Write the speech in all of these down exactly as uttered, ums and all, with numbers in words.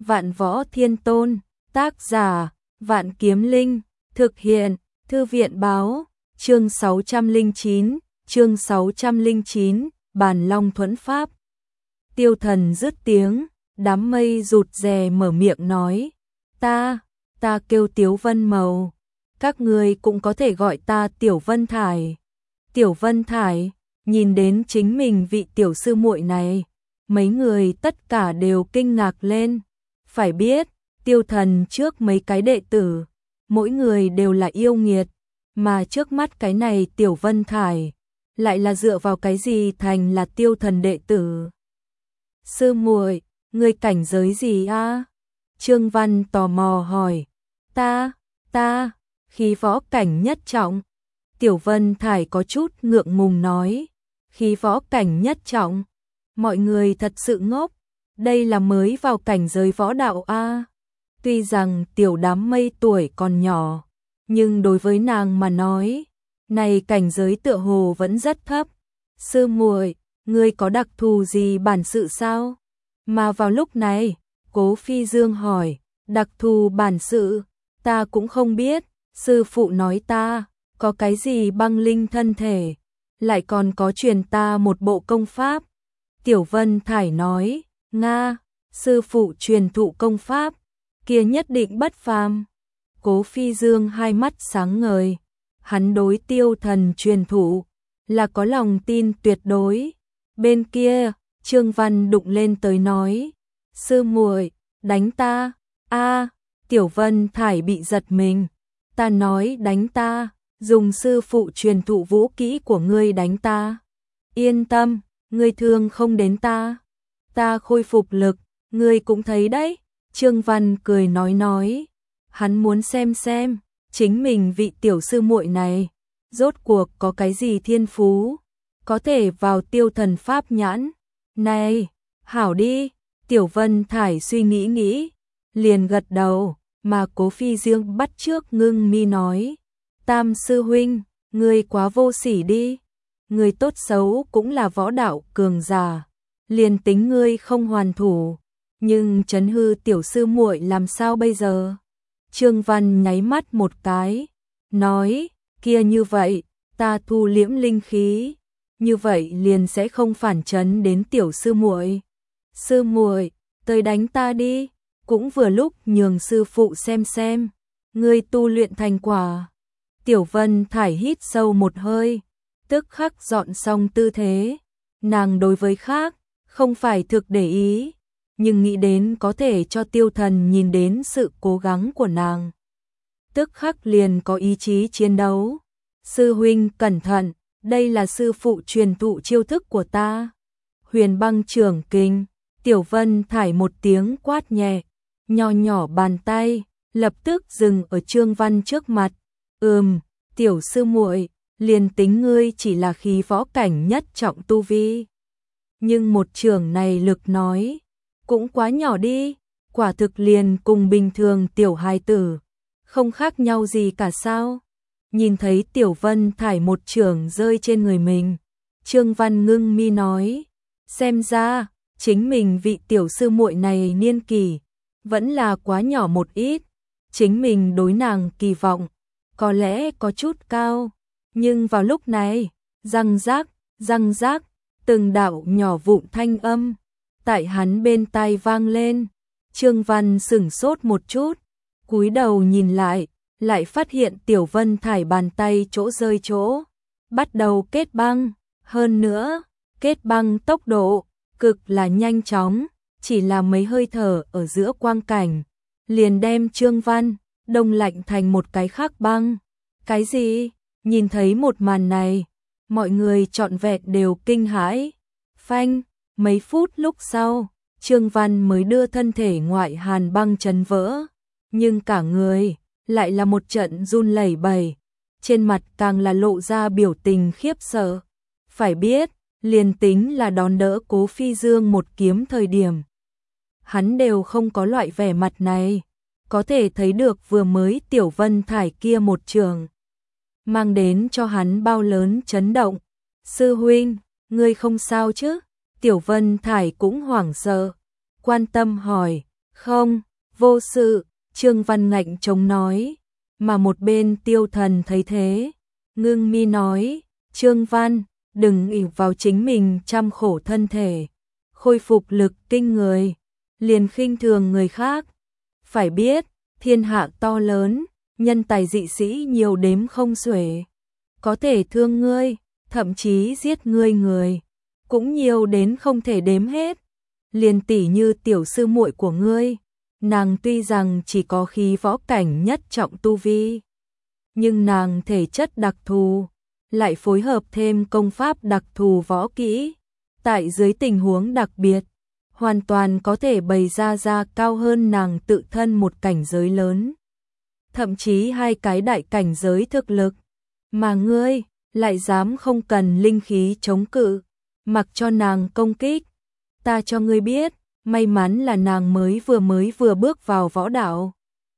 Vạn Võ Thiên Tôn, tác giả, Vạn Kiếm Linh, thực hiện, Thư viện báo, chương sáu trăm lẻ chín, chương sáu trăm lẻ chín, Bàn Long Thuẫn Pháp. Tiêu Thần dứt tiếng, đám mây rụt rè mở miệng nói, ta, ta kêu Tiếu Vân Mầu, các người cũng có thể gọi ta Tiểu Vân Thải. Tiểu Vân Thải, nhìn đến chính mình vị tiểu sư muội này, mấy người tất cả đều kinh ngạc lên. Phải biết, Tiêu Thần trước mấy cái đệ tử, mỗi người đều là yêu nghiệt, mà trước mắt cái này Tiểu Vân Thải, lại là dựa vào cái gì thành là Tiêu Thần đệ tử. Sư muội, ngươi cảnh giới gì a? Trương Văn tò mò hỏi. Ta, ta, khí võ cảnh nhất trọng. Tiểu Vân Thải có chút ngượng ngùng nói. Khí võ cảnh nhất trọng. Mọi người thật sự ngốc. Đây là mới vào cảnh giới võ đạo a. Tuy rằng tiểu đám mây tuổi còn nhỏ, nhưng đối với nàng mà nói, này cảnh giới tựa hồ vẫn rất thấp. Sư muội, ngươi có đặc thù gì bản sự sao? Mà vào lúc này, Cố Phi Dương hỏi, đặc thù bản sự, ta cũng không biết, sư phụ nói ta, có cái gì băng linh thân thể, lại còn có truyền ta một bộ công pháp. Tiểu Vân Thải nói, Nga, sư phụ truyền thụ công pháp, kia nhất định bất phàm. Cố Phi Dương hai mắt sáng ngời, hắn đối Tiêu Thần truyền thụ, là có lòng tin tuyệt đối. Bên kia, Trương Văn đụng lên tới nói, sư muội, đánh ta, a. Tiểu Vân Thải bị giật mình, ta nói đánh ta, dùng sư phụ truyền thụ vũ kỹ của ngươi đánh ta. Yên tâm, ngươi thương không đến ta, ta khôi phục lực, ngươi cũng thấy đấy. Trương Văn cười nói nói, hắn muốn xem xem, chính mình vị tiểu sư muội này, rốt cuộc có cái gì thiên phú, có thể vào Tiêu Thần pháp nhãn. Này, hảo đi, Tiểu Vân Thải suy nghĩ nghĩ, liền gật đầu, mà Cố Phi Dương bắt trước ngưng mi nói, Tam sư huynh, ngươi quá vô sỉ đi, ngươi tốt xấu cũng là võ đạo cường giả, liền tính ngươi không hoàn thủ, nhưng trấn hư tiểu sư muội làm sao bây giờ? Trương Văn nháy mắt một cái, nói, kia như vậy, ta thu liễm linh khí, như vậy liền sẽ không phản chấn đến tiểu sư muội. Sư muội, tới đánh ta đi, cũng vừa lúc nhường sư phụ xem xem, ngươi tu luyện thành quả. Tiểu Vân Thải hít sâu một hơi, tức khắc dọn xong tư thế, nàng đối với khác, không phải thực để ý, nhưng nghĩ đến có thể cho Tiêu Thần nhìn đến sự cố gắng của nàng, tức khắc liền có ý chí chiến đấu. Sư huynh cẩn thận, đây là sư phụ truyền thụ chiêu thức của ta. Huyền Băng Trưởng Kình. Tiểu Vân Thải một tiếng quát nhẹ, nho nhỏ bàn tay lập tức dừng ở Trương Văn trước mặt. Ừm, tiểu sư muội, liền tính ngươi chỉ là khí võ cảnh nhất trọng tu vi, nhưng một trường này lực nói cũng quá nhỏ đi, quả thực liền cùng bình thường tiểu hài tử không khác nhau gì cả sao? Nhìn thấy Tiểu Vân Thải một trường rơi trên người mình, Trương Văn ngưng mi nói, xem ra chính mình vị tiểu sư muội này niên kỷ vẫn là quá nhỏ một ít, chính mình đối nàng kỳ vọng có lẽ có chút cao, nhưng vào lúc này, răng rác, răng rác, từng đạo nhỏ vụn thanh âm tại hắn bên tai vang lên. Trương Văn sửng sốt một chút, cúi đầu nhìn lại, lại phát hiện Tiểu Vân Thải bàn tay chỗ rơi chỗ bắt đầu kết băng, hơn nữa, kết băng tốc độ cực là nhanh chóng, chỉ là mấy hơi thở ở giữa quang cảnh, liền đem Trương Văn đông lạnh thành một cái khác băng. Cái gì? Nhìn thấy một màn này, mọi người trọn vẹn đều kinh hãi. Phanh, mấy phút lúc sau, Trương Văn mới đưa thân thể ngoại hàn băng chấn vỡ, nhưng cả người lại là một trận run lẩy bẩy, trên mặt càng là lộ ra biểu tình khiếp sợ. Phải biết, liền tính là đón đỡ Cố Phi Dương một kiếm thời điểm, hắn đều không có loại vẻ mặt này, có thể thấy được vừa mới Tiểu Vân Thải kia một trường mang đến cho hắn bao lớn chấn động. Sư huynh, ngươi không sao chứ? Tiểu Vân Thải cũng hoảng sợ, quan tâm hỏi, Không, vô sự, Trương Văn ngạnh chống nói, mà một bên Tiêu Thần thấy thế, ngưng mi nói, Trương Văn, đừng ỷ vào chính mình chăm khổ thân thể, khôi phục lực kinh người, liền khinh thường người khác. Phải biết, thiên hạ to lớn, nhân tài dị sĩ nhiều đếm không xuể, có thể thương ngươi, thậm chí giết ngươi người, cũng nhiều đến không thể đếm hết. Liền tỷ như tiểu sư muội của ngươi, nàng tuy rằng chỉ có khí võ cảnh nhất trọng tu vi, nhưng nàng thể chất đặc thù, lại phối hợp thêm công pháp đặc thù võ kỹ, tại dưới tình huống đặc biệt, hoàn toàn có thể bày ra ra cao hơn nàng tự thân một cảnh giới lớn, thậm chí hai cái đại cảnh giới thực lực, mà ngươi lại dám không cần linh khí chống cự, mặc cho nàng công kích. Ta cho ngươi biết, may mắn là nàng mới vừa mới vừa bước vào võ đạo.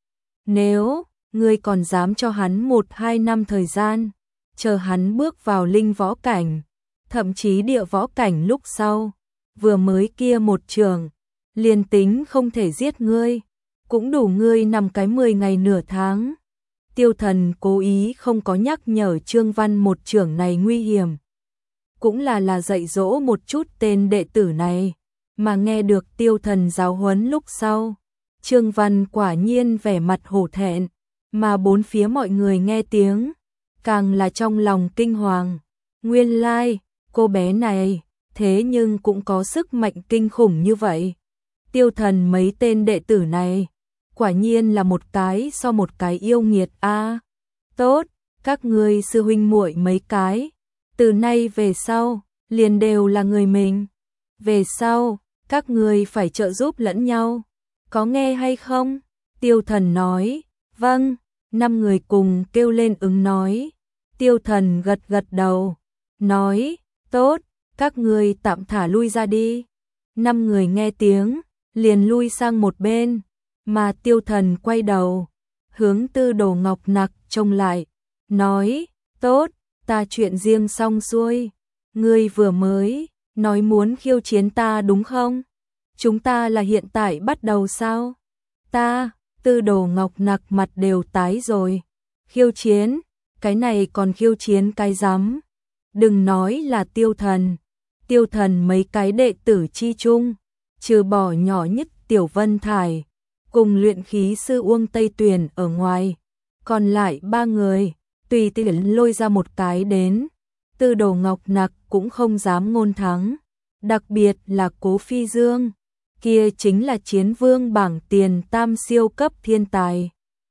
Nếu ngươi còn dám cho hắn một hai năm thời gian, chờ hắn bước vào linh võ cảnh, thậm chí địa võ cảnh lúc sau, vừa mới kia một trường, liền tính không thể giết ngươi, cũng đủ ngươi nằm cái mười ngày nửa tháng. Tiêu Thần cố ý không có nhắc nhở Trương Văn một trường này nguy hiểm, cũng là là dạy dỗ một chút tên đệ tử này, mà nghe được Tiêu Thần giáo huấn lúc sau, Trương Văn quả nhiên vẻ mặt hổ thẹn, mà bốn phía mọi người nghe tiếng, càng là trong lòng kinh hoàng. Nguyên lai, like, cô bé này, thế nhưng cũng có sức mạnh kinh khủng như vậy. Tiêu Thần mấy tên đệ tử này, quả nhiên là một cái so một cái yêu nghiệt a. À, tốt, các ngươi sư huynh muội mấy cái, từ nay về sau, liền đều là người mình. Về sau, các ngươi phải trợ giúp lẫn nhau, có nghe hay không? Tiêu Thần nói, vâng, năm người cùng kêu lên ứng nói. Tiêu Thần gật gật đầu, nói, tốt, các ngươi tạm thả lui ra đi. Năm người nghe tiếng, liền lui sang một bên, mà Tiêu Thần quay đầu, hướng Tư Đồ Ngọc Nặc trông lại, nói, tốt, ta chuyện riêng xong xuôi, ngươi vừa mới nói muốn khiêu chiến ta đúng không? Chúng ta là hiện tại bắt đầu sao? Ta, Tư Đồ Ngọc Nặc mặt đều tái rồi. Khiêu chiến, cái này còn khiêu chiến cái rắm. Đừng nói là Tiêu Thần. Tiêu Thần mấy cái đệ tử chi chung, trừ bỏ nhỏ nhất Tiểu Vân Thải, cùng luyện khí sư Uông Tây Tuyền ở ngoài, còn lại ba người, tùy tiện lôi ra một cái đến, Tư Đồ Ngọc Nặc cũng không dám ngôn thắng, đặc biệt là Cố Phi Dương, kia chính là chiến vương bảng tiền tam siêu cấp thiên tài.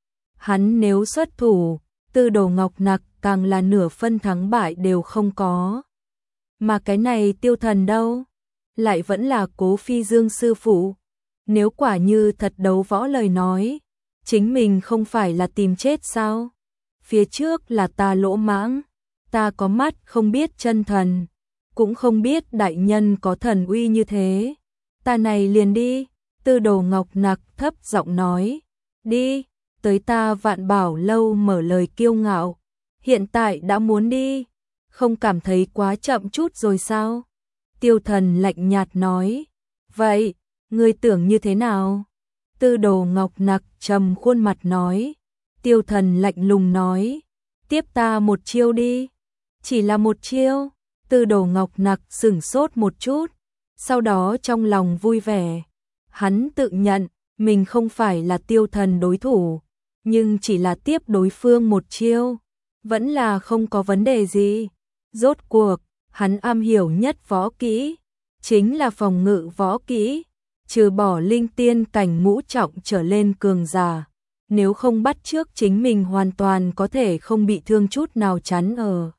Hắn nếu xuất thủ, Tư Đồ Ngọc Nặc càng là nửa phân thắng bại đều không có. Mà cái này Tiêu Thần đâu? Lại vẫn là Cố Phi Dương sư phụ. Nếu quả như thật đấu võ lời nói, chính mình không phải là tìm chết sao? Phía trước là ta lỗ mãng, ta có mắt không biết chân thần, cũng không biết đại nhân có thần uy như thế. Ta này liền đi, Tư Đồ Ngọc Nặc thấp giọng nói, đi, tới ta Vạn Bảo lâu mở lời kiêu ngạo, hiện tại đã muốn đi, không cảm thấy quá chậm chút rồi sao? Tiêu Thần lạnh nhạt nói, vậy, ngươi tưởng như thế nào? Tư Đồ Ngọc Nặc trầm khuôn mặt nói, Tiêu Thần lạnh lùng nói, tiếp ta một chiêu đi. Chỉ là một chiêu, Tư Đồ Ngọc Nặc sửng sốt một chút, sau đó trong lòng vui vẻ. Hắn tự nhận, mình không phải là Tiêu Thần đối thủ, nhưng chỉ là tiếp đối phương một chiêu, vẫn là không có vấn đề gì. Rốt cuộc, hắn am hiểu nhất võ kỹ, chính là phòng ngự võ kỹ, trừ bỏ linh tiên cảnh ngũ trọng trở lên cường giả, nếu không bắt trước chính mình hoàn toàn có thể không bị thương chút nào chắn ở.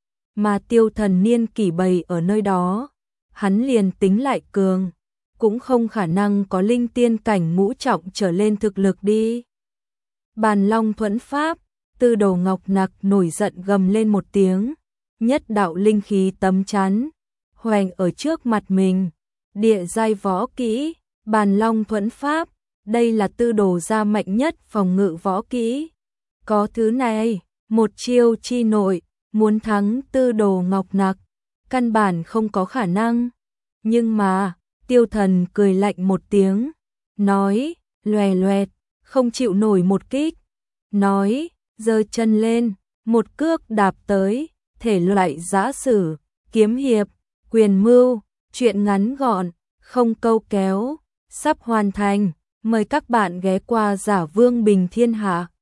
Mà Tiêu Thần niên kỷ bầy ở nơi đó, hắn liền tính lại cường, cũng không khả năng có linh tiên cảnh ngũ trọng trở lên thực lực đi. Bàn Long thuẫn pháp, Tư Đồ Ngọc Nặc nổi giận gầm lên một tiếng, nhất đạo linh khí tấm chắn, hoành ở trước mặt mình, địa giai võ kỹ, Bàn Long thuẫn pháp, đây là Tư Đồ gia mạnh nhất phòng ngự võ kỹ. Có thứ này, một chiêu chi nội, muốn thắng Tư Đồ Ngọc Nặc, căn bản không có khả năng. Nhưng mà, Tiêu Thần cười lạnh một tiếng, nói, loè loẹt, không chịu nổi một kích, nói, giơ chân lên, một cước đạp tới, thể loại giã sử, kiếm hiệp, quyền mưu, truyện ngắn gọn, không câu kéo, sắp hoàn thành, mời các bạn ghé qua Giả Vương Bình Thiên Hạ.